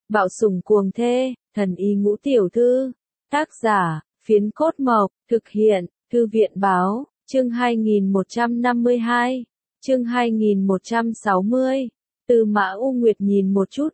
Bạo sủng cuồng thê, thần y ngũ tiểu thư. Tác giả, Phiến Cốt Mộc, thực hiện, Thư viện báo, chương 2152, chương 2160. Tư Mã U Nguyệt nhìn một chút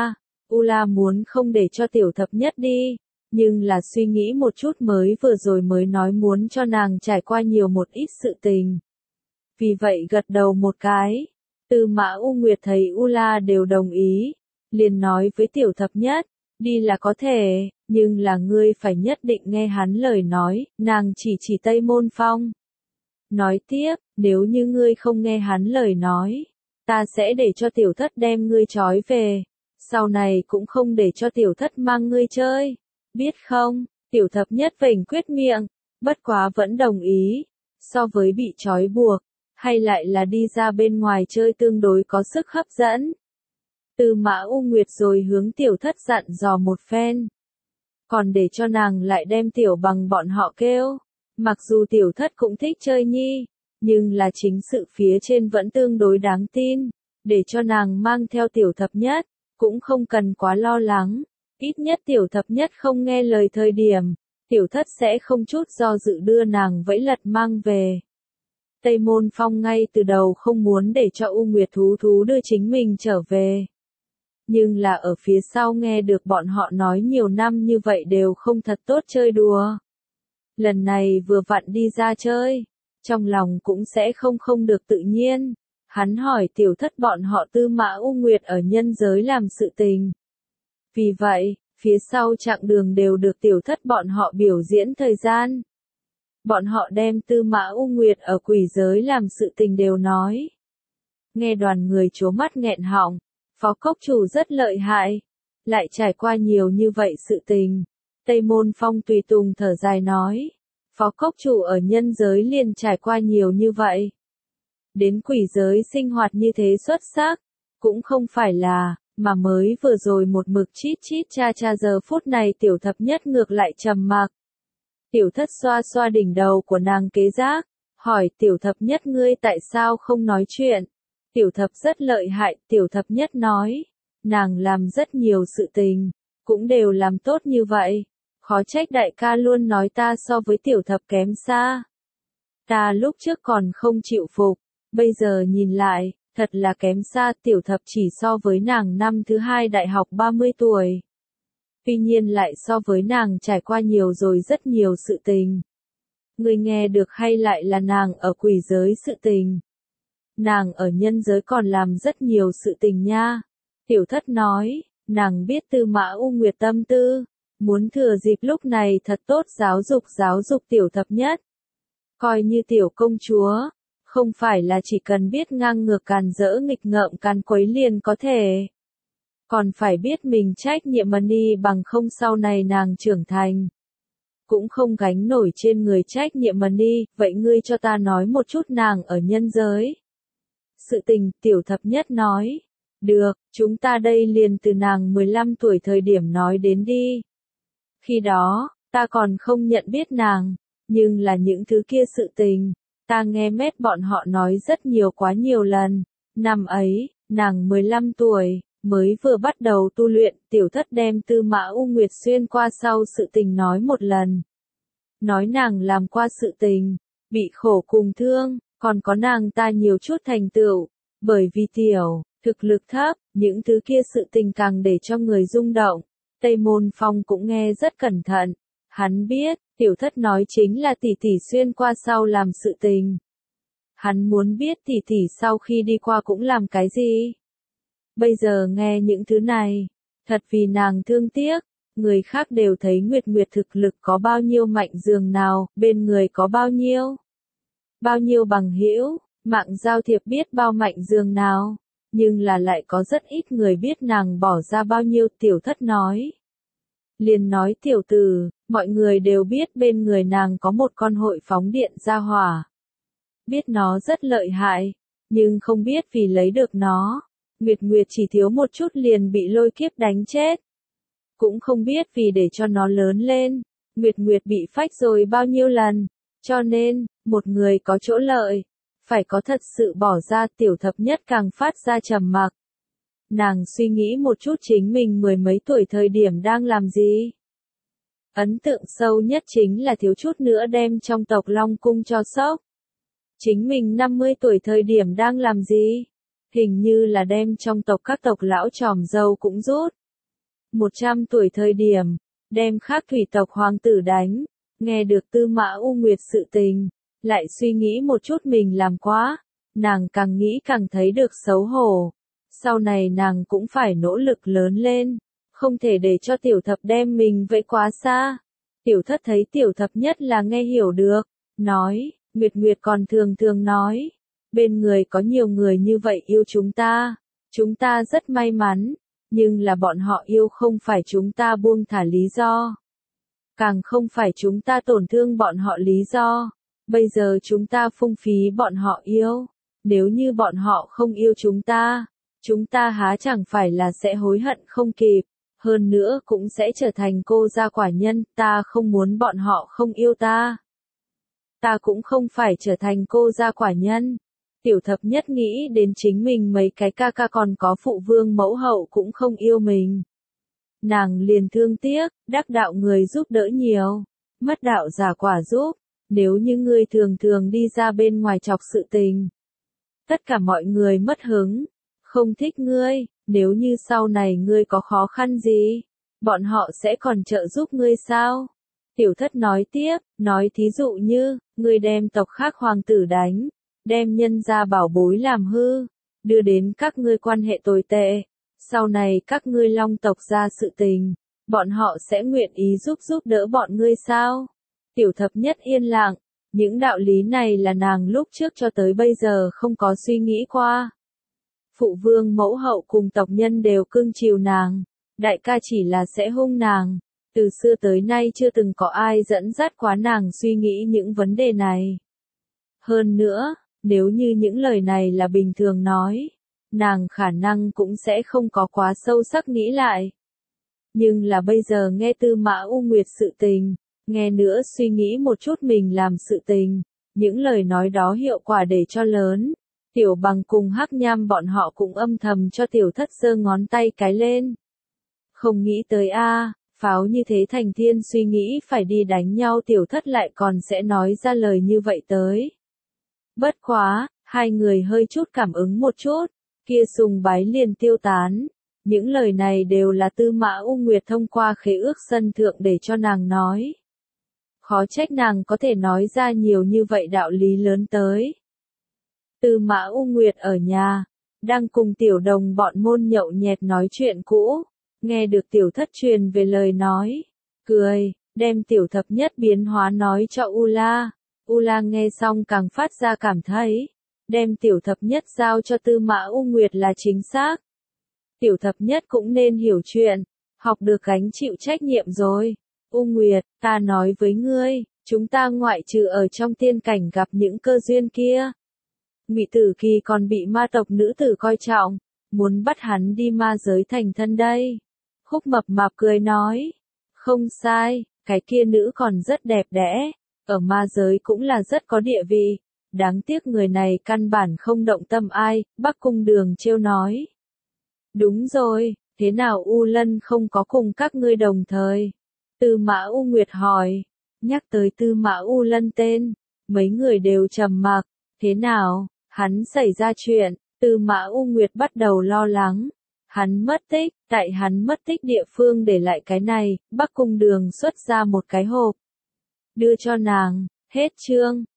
U La muốn không để cho tiểu thập nhất đi, nhưng là suy nghĩ một chút vừa rồi mới nói muốn cho nàng trải qua nhiều một ít sự tình. Vì vậy gật đầu một cái, Tư Mã U Nguyệt thấy U La đều đồng ý, liền nói với tiểu thập nhất, đi là có thể, nhưng là ngươi phải nhất định nghe hắn lời nói, nàng chỉ Tây Môn Phong. Nói tiếp, nếu như ngươi không nghe hắn lời nói, ta sẽ để cho tiểu thất đem ngươi trói về, sau này cũng không để cho tiểu thất mang ngươi chơi, biết không? Tiểu thập nhất vểnh quyết miệng, bất quá vẫn đồng ý, so với bị trói buộc, hay lại là đi ra bên ngoài chơi tương đối có sức hấp dẫn. Tư Mã U Nguyệt rồi hướng tiểu thất dặn dò một phen, còn để cho nàng lại đem tiểu bằng bọn họ kêu. Mặc dù tiểu thất cũng thích chơi nhi, nhưng là chính sự phía trên vẫn tương đối đáng tin, để cho nàng mang theo tiểu thập nhất, cũng không cần quá lo lắng, ít nhất tiểu thập nhất không nghe lời thời điểm, tiểu thất sẽ không chút do dự đưa nàng vẫy lật mang về. Tây Môn Phong ngay từ đầu không muốn để cho U Nguyệt thú đưa chính mình trở về. Nhưng là ở phía sau nghe được bọn họ nói nhiều năm như vậy đều không thật tốt chơi đùa. Lần này vừa vặn đi ra chơi, trong lòng cũng sẽ không được tự nhiên. Hắn hỏi tiểu thất bọn họ Tư Mã U Nguyệt ở nhân giới làm sự tình. Vì vậy, phía sau chặng đường đều được tiểu thất bọn họ biểu diễn thời gian. Bọn họ đem Tư Mã U Nguyệt ở quỷ giới làm sự tình đều nói. Nghe đoàn người trố mắt nghẹn họng, Phó Cốc Chủ rất lợi hại, lại trải qua nhiều như vậy sự tình. Tây Môn Phong tùy tùng thở dài nói, Phó Cốc Chủ ở nhân giới liền trải qua nhiều như vậy. Đến quỷ giới sinh hoạt như thế xuất sắc, cũng không phải là, mà mới vừa rồi một mực chít cha giờ phút này tiểu thập nhất ngược lại trầm mặc. Tiểu thất xoa xoa đỉnh đầu của nàng kế giác, hỏi tiểu thập nhất ngươi tại sao không nói chuyện. Tiểu thập rất lợi hại, tiểu thập nhất nói, nàng làm rất nhiều sự tình, cũng đều làm tốt như vậy. Khó trách đại ca luôn nói ta so với tiểu thập kém xa. Ta lúc trước còn không chịu phục, bây giờ nhìn lại, thật là kém xa, tiểu thập chỉ so với nàng năm thứ 2 đại học 30 tuổi. Tuy nhiên lại so với nàng trải qua nhiều rồi rất nhiều sự tình. Ngươi nghe được hay lại là nàng ở quỷ giới sự tình? Nàng ở nhân giới còn làm rất nhiều sự tình nha. Tiểu thất nói, nàng biết Tư Mã U Nguyệt tâm tư, muốn thừa dịp lúc này thật tốt giáo dục tiểu thập nhất. Coi như tiểu công chúa, không phải là chỉ cần biết ngang ngược càn rỡ nghịch ngợm càn quấy liền có thể. Còn phải biết mình trách nhiệm đi bằng không sau này nàng trưởng thành. Cũng không gánh nổi trên người trách nhiệm đi, vậy ngươi cho ta nói một chút nàng ở nhân giới. Sự tình, tiểu thập nhất nói. Được, chúng ta đây liền từ nàng 15 tuổi thời điểm nói đến đi. Khi đó, ta còn không nhận biết nàng, nhưng là những thứ kia sự tình, ta nghe mét bọn họ nói rất nhiều quá nhiều lần. Năm ấy, nàng 15 tuổi, mới vừa bắt đầu tu luyện, tiểu thất đem Tư Mã U Nguyệt xuyên qua sau sự tình nói một lần. Nói nàng làm qua sự tình, bị khổ cùng thương, còn có nàng ta nhiều chút thành tựu, bởi vì tiểu, thực lực thấp, những thứ kia sự tình càng để cho người rung động. Tây Môn Phong cũng nghe rất cẩn thận, hắn biết, tiểu thất nói chính là tỷ tỷ xuyên qua sau làm sự tình. Hắn muốn biết tỷ tỷ sau khi đi qua cũng làm cái gì. Bây giờ nghe những thứ này, thật vì nàng thương tiếc, người khác đều thấy Nguyệt thực lực có bao nhiêu mạnh dường nào, bên người có bao nhiêu bằng hữu, mạng giao thiệp biết bao mạnh dường nào, nhưng là lại có rất ít người biết nàng bỏ ra bao nhiêu. Tiểu thất nói. Liền nói tiểu tử, mọi người đều biết bên người nàng có một con hội phóng điện ra hỏa. Biết nó rất lợi hại, nhưng không biết vì lấy được nó, Nguyệt chỉ thiếu một chút liền bị lôi kiếp đánh chết. Cũng không biết vì để cho nó lớn lên, Nguyệt bị phách rồi bao nhiêu lần, cho nên, một người có chỗ lợi, phải có thật sự bỏ ra. Tiểu thập nhất càng phát ra trầm mặc. Nàng suy nghĩ một chút chính mình mười mấy tuổi thời điểm đang làm gì. Ấn tượng sâu nhất chính là thiếu chút nữa đem trong tộc Long Cung cho sốc. Chính mình 50 tuổi thời điểm đang làm gì? Hình như là đem trong tộc các tộc lão tròm dâu cũng rút. 100 tuổi thời điểm, đem khác thủy tộc hoàng tử đánh. Nghe được Tư Mã U Nguyệt sự tình, lại suy nghĩ một chút mình làm quá. Nàng càng nghĩ càng thấy được xấu hổ. Sau này nàng cũng phải nỗ lực lớn lên. Không thể để cho tiểu thập đem mình vẫy quá xa. Tiểu thất thấy tiểu thập nhất là nghe hiểu được. Nói, Nguyệt Nguyệt còn thường thường nói. Bên người có nhiều người như vậy yêu chúng ta. Chúng ta rất may mắn. Nhưng là bọn họ yêu không phải chúng ta buông thả lý do. Càng không phải chúng ta tổn thương bọn họ lý do. Bây giờ chúng ta phung phí bọn họ yêu. Nếu như bọn họ không yêu chúng ta há chẳng phải là sẽ hối hận không kịp. Hơn nữa cũng sẽ trở thành cô gia quả nhân, ta không muốn bọn họ không yêu ta. Ta cũng không phải trở thành cô gia quả nhân. Tiểu thập nhất nghĩ đến chính mình mấy cái ca ca còn có phụ vương mẫu hậu cũng không yêu mình. Nàng liền thương tiếc, đắc đạo người giúp đỡ nhiều, mất đạo giả quả giúp, nếu như ngươi thường thường đi ra bên ngoài chọc sự tình. Tất cả mọi người mất hứng, không thích ngươi, nếu như sau này ngươi có khó khăn gì, bọn họ sẽ còn trợ giúp ngươi sao? Tiểu thất nói tiếp, nói thí dụ như, ngươi đem tộc khác hoàng tử đánh, đem nhân gia bảo bối làm hư, đưa đến các ngươi quan hệ tồi tệ, sau này các ngươi Long tộc ra sự tình, bọn họ sẽ nguyện ý giúp đỡ bọn ngươi sao? Tiểu thập nhất yên lặng, những đạo lý này là nàng lúc trước cho tới bây giờ không có suy nghĩ qua. Phụ vương mẫu hậu cùng tộc nhân đều cưng chiều nàng, đại ca chỉ là sẽ hung nàng, từ xưa tới nay chưa từng có ai dẫn dắt quá nàng suy nghĩ những vấn đề này. Hơn nữa, nếu như những lời này là bình thường nói, nàng khả năng cũng sẽ không có quá sâu sắc nghĩ lại. Nhưng là bây giờ nghe Tư Mã U Nguyệt sự tình, nghe nữa suy nghĩ một chút mình làm sự tình, những lời nói đó hiệu quả để cho lớn. Tiểu Bằng cùng Hắc Nham bọn họ cũng âm thầm cho tiểu thất giơ ngón tay cái lên. Không nghĩ tới pháo như thế thành thiên suy nghĩ phải đi đánh nhau tiểu thất lại còn sẽ nói ra lời như vậy tới. Bất quá, hai người hơi chút cảm ứng một chút, kia sùng bái liền tiêu tán. Những lời này đều là Tư Mã U Nguyệt thông qua khế ước sân thượng để cho nàng nói. Khó trách nàng có thể nói ra nhiều như vậy đạo lý lớn tới. Tư Mã U Nguyệt ở nhà, đang cùng tiểu đồng bọn môn nhậu nhẹt nói chuyện cũ, nghe được tiểu thất truyền về lời nói, cười, đem tiểu thập nhất biến hóa nói cho Ula. Ula nghe xong càng phát ra cảm thấy, đem tiểu thập nhất giao cho Tư Mã U Nguyệt là chính xác. Tiểu thập nhất cũng nên hiểu chuyện, học được gánh chịu trách nhiệm rồi. U Nguyệt, ta nói với ngươi, chúng ta ngoại trừ ở trong tiên cảnh gặp những cơ duyên kia. Ngụy Tử Kỳ còn bị ma tộc nữ tử coi trọng, muốn bắt hắn đi ma giới thành thân đây. Khúc Mập Mạp cười nói, không sai, cái kia nữ còn rất đẹp đẽ, ở ma giới cũng là rất có địa vị. Đáng tiếc người này căn bản không động tâm ai, Bắc Cung Đường trêu nói. Đúng rồi, thế nào U Lân không có cùng các ngươi đồng thời? Tư Mã U Nguyệt hỏi, nhắc tới Tư Mã U Lân tên, mấy người đều trầm mặc, thế nào, hắn xảy ra chuyện, Tư Mã U Nguyệt bắt đầu lo lắng. Hắn mất tích, tại hắn mất tích địa phương để lại cái này, Bắc Cung Đường xuất ra một cái hộp. Đưa cho nàng, hết chương.